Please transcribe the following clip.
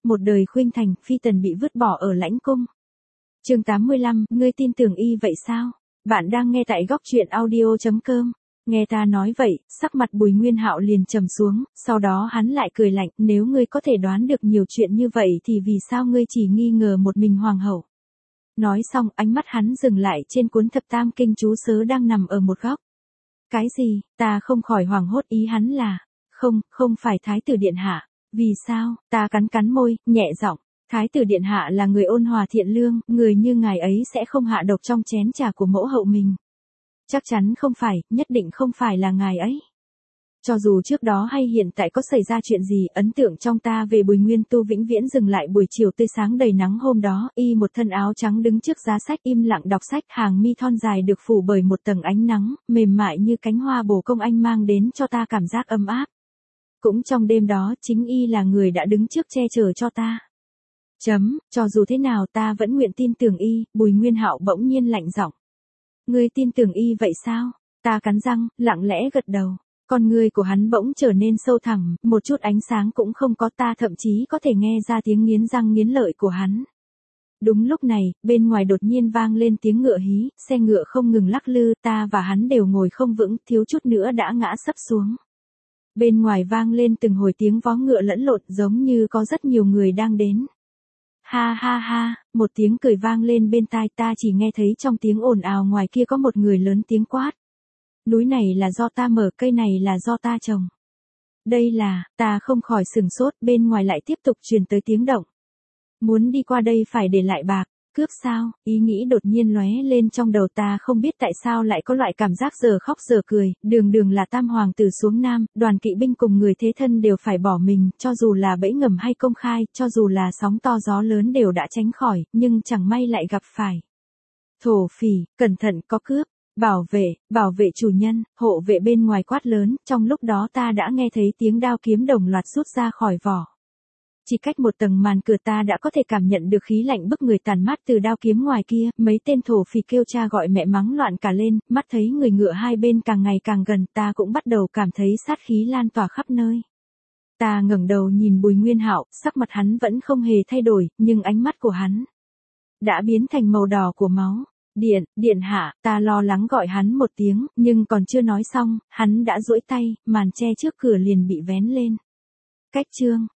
một đời khuynh thành, phi tần bị vứt bỏ ở lãnh cung. Chương 85, ngươi tin tưởng y vậy sao? Bạn đang nghe tại góc truyện audio.com. Nghe ta nói vậy, sắc mặt Bùi Nguyên Hạo liền trầm xuống, sau đó hắn lại cười lạnh, nếu ngươi có thể đoán được nhiều chuyện như vậy thì vì sao ngươi chỉ nghi ngờ một mình hoàng hậu? Nói xong, ánh mắt hắn dừng lại trên cuốn thập tam kinh chú sớ đang nằm ở một góc. Cái gì? Ta không khỏi hoảng hốt, ý hắn là, không phải Thái tử điện hạ. Vì sao? Ta cắn môi, nhẹ giọng. Thái tử điện hạ là người ôn hòa thiện lương, người như ngài ấy sẽ không hạ độc trong chén trà của mẫu hậu mình. Chắc chắn không phải, nhất định không phải là ngài ấy. Cho dù trước đó hay hiện tại có xảy ra chuyện gì, ấn tượng trong ta về Bùi Nguyên Tu vĩnh viễn dừng lại buổi chiều tươi sáng đầy nắng hôm đó, y một thân áo trắng đứng trước giá sách im lặng đọc sách, hàng mi thon dài được phủ bởi một tầng ánh nắng, mềm mại như cánh hoa bồ công anh mang đến cho ta cảm giác ấm áp. Cũng trong đêm đó, chính y là người đã đứng trước che chở cho ta. Cho dù thế nào ta vẫn nguyện tin tưởng y, Bùi Nguyên Hạo bỗng nhiên lạnh giọng. Ngươi tin tưởng y vậy sao? Ta cắn răng, lặng lẽ gật đầu. Con ngươi của hắn bỗng trở nên sâu thẳm, một chút ánh sáng cũng không có, ta thậm chí có thể nghe ra tiếng nghiến răng nghiến lợi của hắn. Đúng lúc này, bên ngoài đột nhiên vang lên tiếng ngựa hí, xe ngựa không ngừng lắc lư, ta và hắn đều ngồi không vững, thiếu chút nữa đã ngã sấp xuống. Bên ngoài vang lên từng hồi tiếng vó ngựa lẫn lộn giống như có rất nhiều người đang đến. Ha ha ha, một tiếng cười vang lên bên tai, ta chỉ nghe thấy trong tiếng ồn ào ngoài kia có một người lớn tiếng quát. Núi này là do ta mở, cây này là do ta trồng. Đây là, ta không khỏi sửng sốt, bên ngoài lại tiếp tục truyền tới tiếng động. Muốn đi qua đây phải để lại bạc, cướp sao? Ý nghĩ đột nhiên lóe lên trong đầu ta, không biết tại sao lại có loại cảm giác giờ khóc giờ cười, đường là tam hoàng tử xuống nam, đoàn kỵ binh cùng người thế thân đều phải bỏ mình, cho dù là bẫy ngầm hay công khai, cho dù là sóng to gió lớn đều đã tránh khỏi, nhưng chẳng may lại gặp phải. Thổ phỉ, cẩn thận có cướp. Bảo vệ chủ nhân, hộ vệ bên ngoài quát lớn, trong lúc đó ta đã nghe thấy tiếng đao kiếm đồng loạt rút ra khỏi vỏ. Chỉ cách một tầng màn cửa ta đã có thể cảm nhận được khí lạnh bức người tàn mát từ đao kiếm ngoài kia, mấy tên thổ phỉ kêu cha gọi mẹ mắng loạn cả lên, mắt thấy người ngựa hai bên càng ngày càng gần, ta cũng bắt đầu cảm thấy sát khí lan tỏa khắp nơi. Ta ngẩng đầu nhìn Bùi Nguyên Hạo, sắc mặt hắn vẫn không hề thay đổi, nhưng ánh mắt của hắn đã biến thành màu đỏ của máu. Điện hạ, ta lo lắng gọi hắn một tiếng, nhưng còn chưa nói xong, hắn đã duỗi tay, màn che trước cửa liền bị vén lên. Cách chương,